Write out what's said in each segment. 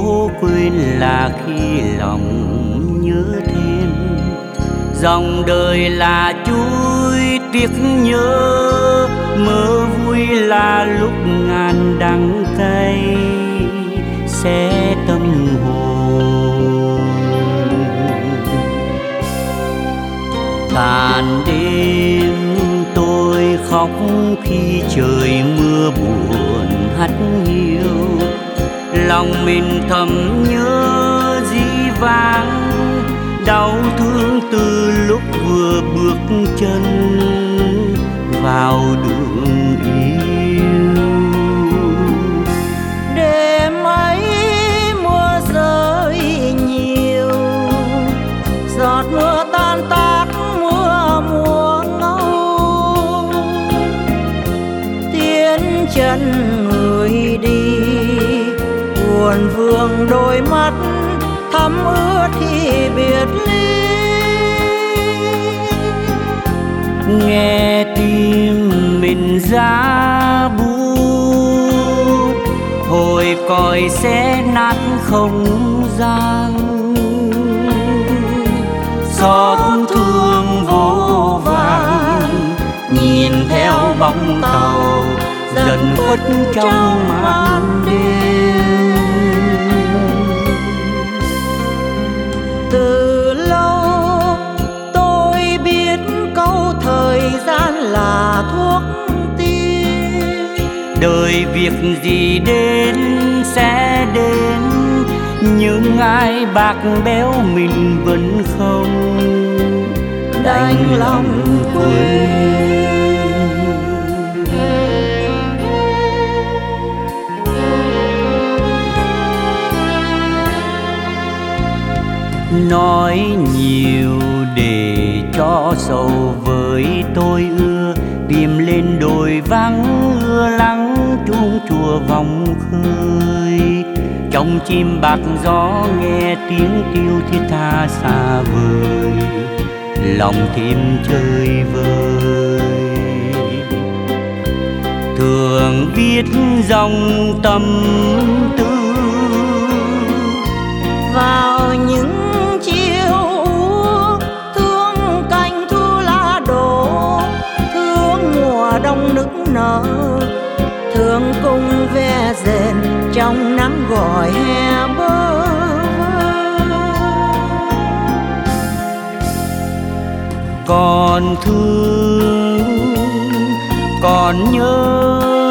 cố quên là khi lòng nhớ thêm. Dòng đời là chuối tiếc nhớ, mơ vui là lúc ngàn đắng cay xé tâm hồn. Tàn đêm tôi khóc khi trời mưa buồn hắt hiu, lòng mình thầm nhớ dĩ vãng, đau thương từ lúc vừa bước chân vào đường yêu. Đêm ấy mưa rơi nhiều, giọt mưa tan tác mưa mùa ngâu. Tiến chân người đi, buồn vương đôi mắt thấm ướt khi biệt ly. Nghe tim mình giá buốt, hồi còi xé nát không gian. Xót thương vô vàn, nhìn theo bóng tàu dần khuất trong màn đêm. Từ lâu tôi biết câu thời gian là thuốc tiên. Đời việc gì đến sẽ đến, nhưng ai bạc béo mình vẫn không đành lòng quên. Nói nhiều để cho sầu với tôi ưa, tìm lên đồi vắng ưa lắng chuông chùa vòng khơi. Trong chim bạc gió nghe tiếng tiêu thiết tha xa vời, lòng thêm chơi vơi. Thường viết dòng tâm tư vào những chiều thương cành thu lá đổ, thương mùa đông nức nở, thương cung ve rền trong nắng gọi hè bơ vơ. Còn thương còn nhớ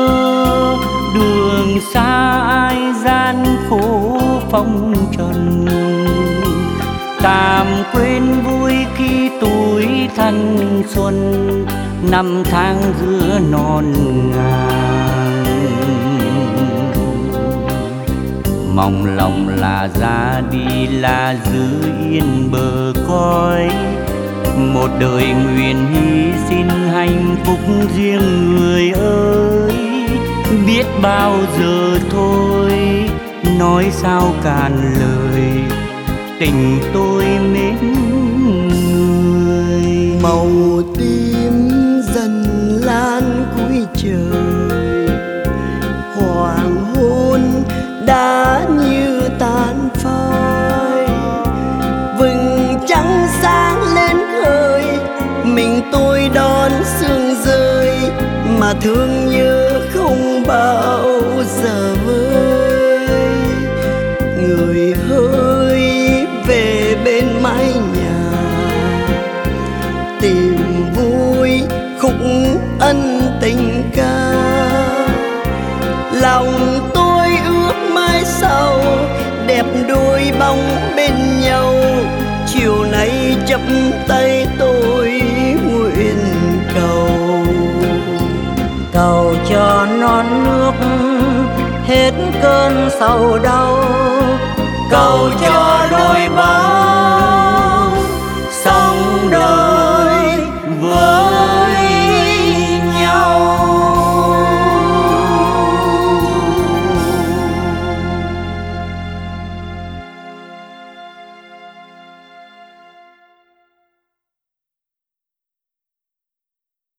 đường xa ai gian khổ phong trần, tạm quên vui khi tuổi thanh xuân, năm tháng giữa non ngàn. Mong lòng là ra đi là giữ yên bờ cõi, một đời nguyện hy sinh hạnh phúc riêng người ơi. Biết bao giờ thôi nói sao cạn lời, tình tôi mến người. Màu tím dần lan cuối trời, hoàng hôn đã như tàn phai. Vầng trăng sáng lên khơi, mình tôi đón sương rơi, mà thương nhớ không bao giờ vơi. Người hỡi về bên mái nhà, tìm vui khúc ân tình ca. Lòng tôi ước mai sau đẹp đôi bóng bên nhau, chiều nay chắp tay tôi nguyện cầu. Cầu cho non nước hết cơn sầu đau,